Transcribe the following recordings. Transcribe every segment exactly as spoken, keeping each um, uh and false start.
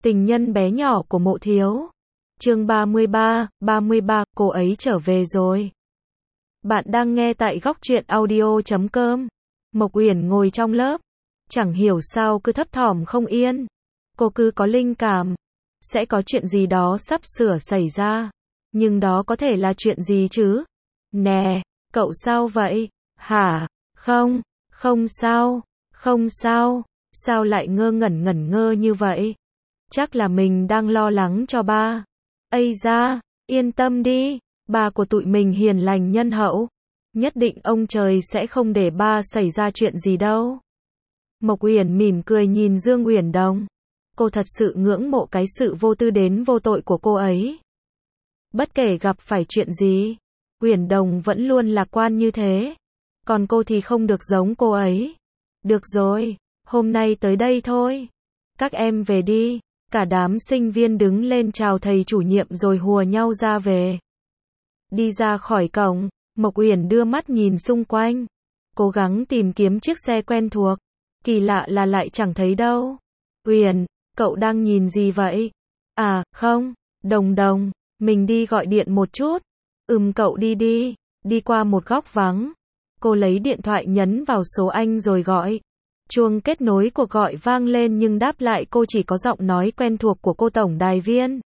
Tình nhân bé nhỏ của Mộ Thiếu. Chương ba mươi ba, ba mươi ba, cô ấy trở về rồi. Bạn đang nghe tại góc truyện audio chấm com. Mộc Uyển ngồi trong lớp, chẳng hiểu sao cứ thấp thỏm không yên. Cô cứ có linh cảm, sẽ có chuyện gì đó sắp sửa xảy ra. Nhưng đó có thể là chuyện gì chứ? Nè, cậu sao vậy? Hả? Không, không sao, không sao, sao lại ngơ ngẩn ngẩn ngơ như vậy? Chắc là mình đang lo lắng cho ba. Ây da, yên tâm đi, ba của tụi mình hiền lành nhân hậu. Nhất định ông trời sẽ không để ba xảy ra chuyện gì đâu. Mộc Uyển mỉm cười nhìn Dương Uyển Đồng. Cô thật sự ngưỡng mộ cái sự vô tư đến vô tội của cô ấy. Bất kể gặp phải chuyện gì, Uyển Đồng vẫn luôn lạc quan như thế. Còn cô thì không được giống cô ấy. Được rồi, hôm nay tới đây thôi. Các em về đi. Cả đám sinh viên đứng lên chào thầy chủ nhiệm rồi hùa nhau ra về. Đi ra khỏi cổng, Mộc Uyển đưa mắt nhìn xung quanh, cố gắng tìm kiếm chiếc xe quen thuộc. Kỳ lạ là lại chẳng thấy đâu. Uyển, cậu đang nhìn gì vậy? À, không, Đồng Đồng, mình đi gọi điện một chút. Ừm, cậu đi đi. Đi qua một góc vắng, cô lấy điện thoại nhấn vào số anh rồi gọi. Chuông kết nối cuộc gọi vang lên nhưng đáp lại cô chỉ có giọng nói quen thuộc của cô tổng đài viên.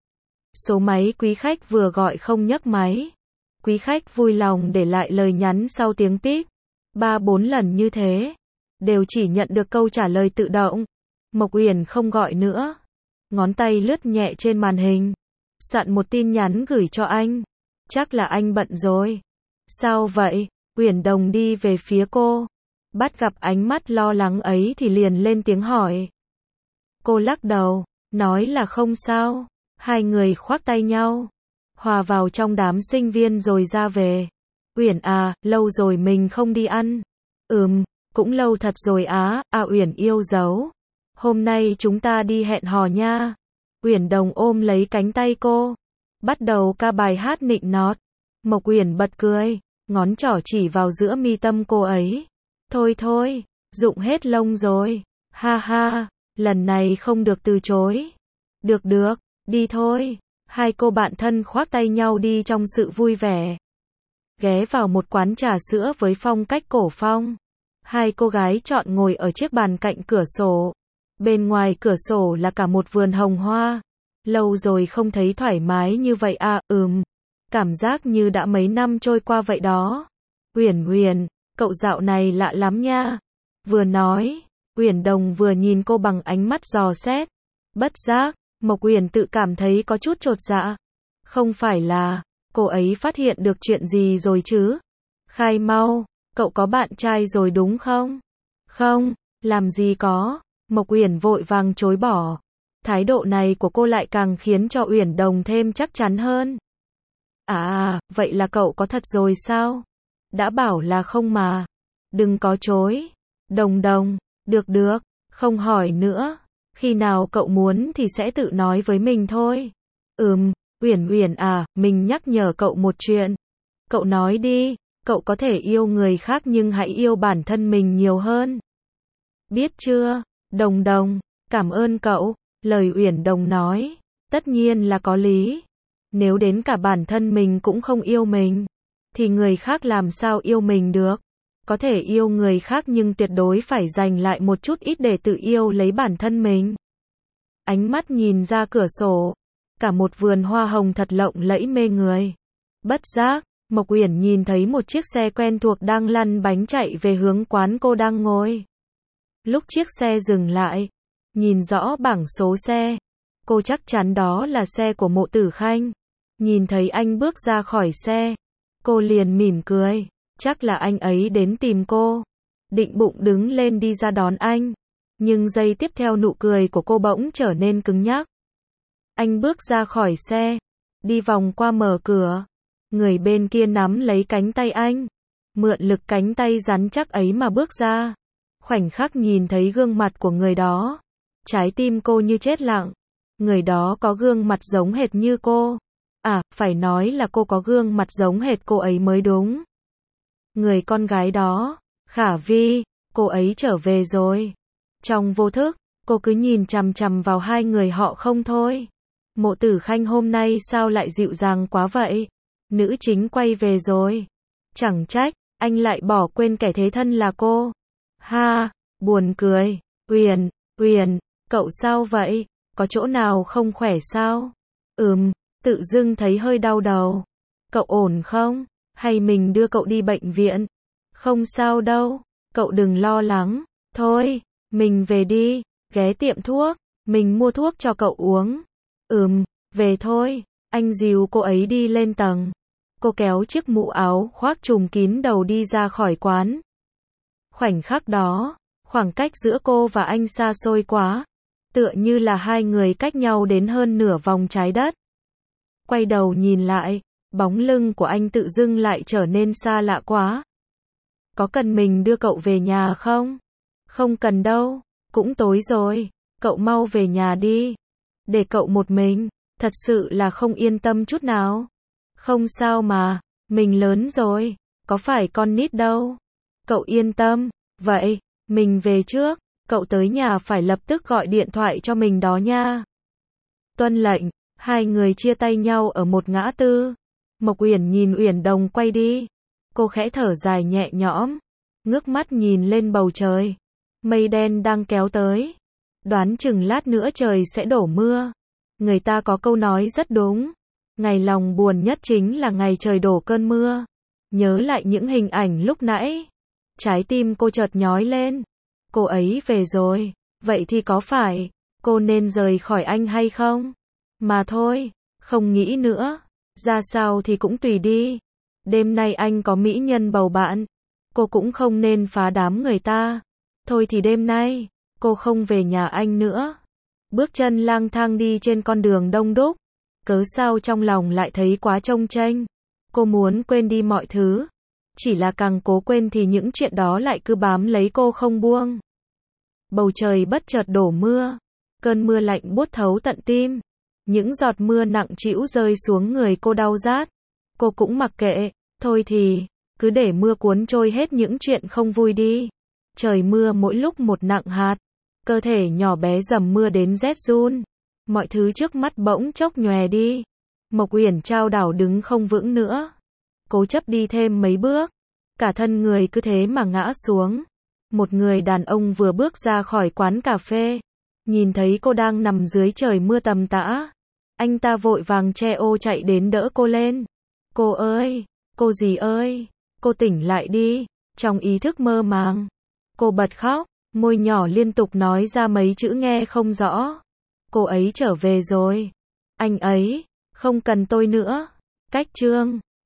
Số máy quý khách vừa gọi không nhấc máy. Quý khách vui lòng để lại lời nhắn sau tiếng píp. Ba bốn lần như thế, đều chỉ nhận được câu trả lời tự động. Mộc Uyển không gọi nữa. Ngón tay lướt nhẹ trên màn hình. Soạn một tin nhắn gửi cho anh. Chắc là anh bận rồi. Sao vậy? Uyển Đồng đi về phía cô. Bắt gặp ánh mắt lo lắng ấy thì liền lên tiếng hỏi. Cô lắc đầu, nói là không sao. Hai người khoác tay nhau, hòa vào trong đám sinh viên rồi ra về. Uyển à, lâu rồi mình không đi ăn. Ừm, cũng lâu thật rồi á, à Uyển yêu dấu. Hôm nay chúng ta đi hẹn hò nha. Uyển Đồng ôm lấy cánh tay cô, bắt đầu ca bài hát nịnh nọt. Mộc Uyển bật cười, ngón trỏ chỉ vào giữa mi tâm cô ấy. Thôi thôi, rụng hết lông rồi. Ha ha, lần này không được từ chối. Được được, đi thôi. Hai cô bạn thân khoác tay nhau đi trong sự vui vẻ. Ghé vào một quán trà sữa với phong cách cổ phong. Hai cô gái chọn ngồi ở chiếc bàn cạnh cửa sổ. Bên ngoài cửa sổ là cả một vườn hồng hoa. Lâu rồi không thấy thoải mái như vậy à, ừm. Cảm giác như đã mấy năm trôi qua vậy đó. Uyển Uyển, cậu dạo này lạ lắm nha. Vừa nói, Uyển Đồng vừa nhìn cô bằng ánh mắt dò xét. Bất giác, Mộc Uyển tự cảm thấy có chút chột dạ. Không phải là cô ấy phát hiện được chuyện gì rồi chứ? Khai mau, cậu có bạn trai rồi đúng không? Không, làm gì có. Mộc Uyển vội vàng chối bỏ. Thái độ này của cô lại càng khiến cho Uyển Đồng thêm chắc chắn hơn. À, vậy là cậu có thật rồi sao? Đã bảo là không mà. Đừng có chối. Đồng Đồng, được được, không hỏi nữa. Khi nào cậu muốn thì sẽ tự nói với mình thôi. Ừm, Uyển Uyển à, mình nhắc nhở cậu một chuyện. Cậu nói đi, cậu có thể yêu người khác nhưng hãy yêu bản thân mình nhiều hơn. Biết chưa? Đồng Đồng, cảm ơn cậu. Lời Uyển Đồng nói, tất nhiên là có lý. Nếu đến cả bản thân mình cũng không yêu mình, thì người khác làm sao yêu mình được? Có thể yêu người khác nhưng tuyệt đối phải dành lại một chút ít để tự yêu lấy bản thân mình. Ánh mắt nhìn ra cửa sổ, cả một vườn hoa hồng thật lộng lẫy mê người. Bất giác, Mộc Uyển nhìn thấy một chiếc xe quen thuộc đang lăn bánh chạy về hướng quán cô đang ngồi. Lúc chiếc xe dừng lại, nhìn rõ bảng số xe, cô chắc chắn đó là xe của Mộ Tử Khanh. Nhìn thấy anh bước ra khỏi xe, cô liền mỉm cười. Chắc là anh ấy đến tìm cô. Định bụng đứng lên đi ra đón anh. Nhưng giây tiếp theo nụ cười của cô bỗng trở nên cứng nhắc. Anh bước ra khỏi xe, đi vòng qua mở cửa. Người bên kia nắm lấy cánh tay anh, mượn lực cánh tay rắn chắc ấy mà bước ra. Khoảnh khắc nhìn thấy gương mặt của người đó, trái tim cô như chết lặng. Người đó có gương mặt giống hệt như cô. À, phải nói là cô có gương mặt giống hệt cô ấy mới đúng. Người con gái đó, Khả Vi, cô ấy trở về rồi. Trong vô thức, Cô cứ nhìn chằm chằm vào hai người họ không thôi. Mộ Tử Khanh hôm nay sao lại dịu dàng quá vậy? Nữ chính quay về rồi. Chẳng trách, anh lại bỏ quên kẻ thế thân là cô. Ha, buồn cười. Uyển, Uyển, cậu sao vậy? Có chỗ nào không khỏe sao? Ừm, tự dưng thấy hơi đau đầu. Cậu ổn không? Hay mình đưa cậu đi bệnh viện? Không sao đâu, cậu đừng lo lắng. Thôi, mình về đi, ghé tiệm thuốc, mình mua thuốc cho cậu uống. Ừm, về thôi, anh dìu cô ấy đi lên tầng. Cô kéo chiếc mũ áo khoác trùm kín đầu đi ra khỏi quán. Khoảnh khắc đó, khoảng cách giữa cô và anh xa xôi quá, tựa như là hai người cách nhau đến hơn nửa vòng trái đất. Quay đầu nhìn lại, bóng lưng của anh tự dưng lại trở nên xa lạ quá. Có cần mình đưa cậu về nhà không? Không cần đâu, cũng tối rồi, cậu mau về nhà đi. Để cậu một mình, thật sự là không yên tâm chút nào. Không sao mà, mình lớn rồi, có phải con nít đâu. Cậu yên tâm, vậy, mình về trước, cậu tới nhà phải lập tức gọi điện thoại cho mình đó nha. Tuân lệnh, hai người chia tay nhau ở một ngã tư. Mộc Uyển nhìn Uyển Đồng quay đi. Cô khẽ thở dài nhẹ nhõm, ngước mắt nhìn lên bầu trời. Mây đen đang kéo tới. Đoán chừng lát nữa trời sẽ đổ mưa. Người ta có câu nói rất đúng. Ngày lòng buồn nhất chính là ngày trời đổ cơn mưa. Nhớ lại những hình ảnh lúc nãy. Trái tim cô chợt nhói lên. Cô ấy về rồi. Vậy thì có phải cô nên rời khỏi anh hay không? Mà thôi, không nghĩ nữa. Ra sao thì cũng tùy đi. Đêm nay anh có mỹ nhân bầu bạn. Cô cũng không nên phá đám người ta. Thôi thì đêm nay, cô không về nhà anh nữa. Bước chân lang thang đi trên con đường đông đúc. Cớ sao trong lòng lại thấy quá trông chênh. Cô muốn quên đi mọi thứ. Chỉ là càng cố quên thì những chuyện đó lại cứ bám lấy cô không buông. Bầu trời bất chợt đổ mưa. Cơn mưa lạnh buốt thấu tận tim. Những giọt mưa nặng trĩu rơi xuống người cô đau rát. Cô cũng mặc kệ. Thôi thì, cứ để mưa cuốn trôi hết những chuyện không vui đi. Trời mưa mỗi lúc một nặng hạt. Cơ thể nhỏ bé dầm mưa đến rét run. Mọi thứ trước mắt bỗng chốc nhòe đi. Mộc Uyển chao đảo đứng không vững nữa. Cố chấp đi thêm mấy bước. Cả thân người cứ thế mà ngã xuống. Một người đàn ông vừa bước ra khỏi quán cà phê. Nhìn thấy cô đang nằm dưới trời mưa tầm tã. Anh ta vội vàng che ô chạy đến đỡ cô lên. Cô ơi, cô dì ơi, cô tỉnh lại đi. Trong ý thức mơ màng, cô bật khóc, môi nhỏ liên tục nói ra mấy chữ nghe không rõ. Cô ấy trở về rồi. Anh ấy, không cần tôi nữa. Cách chương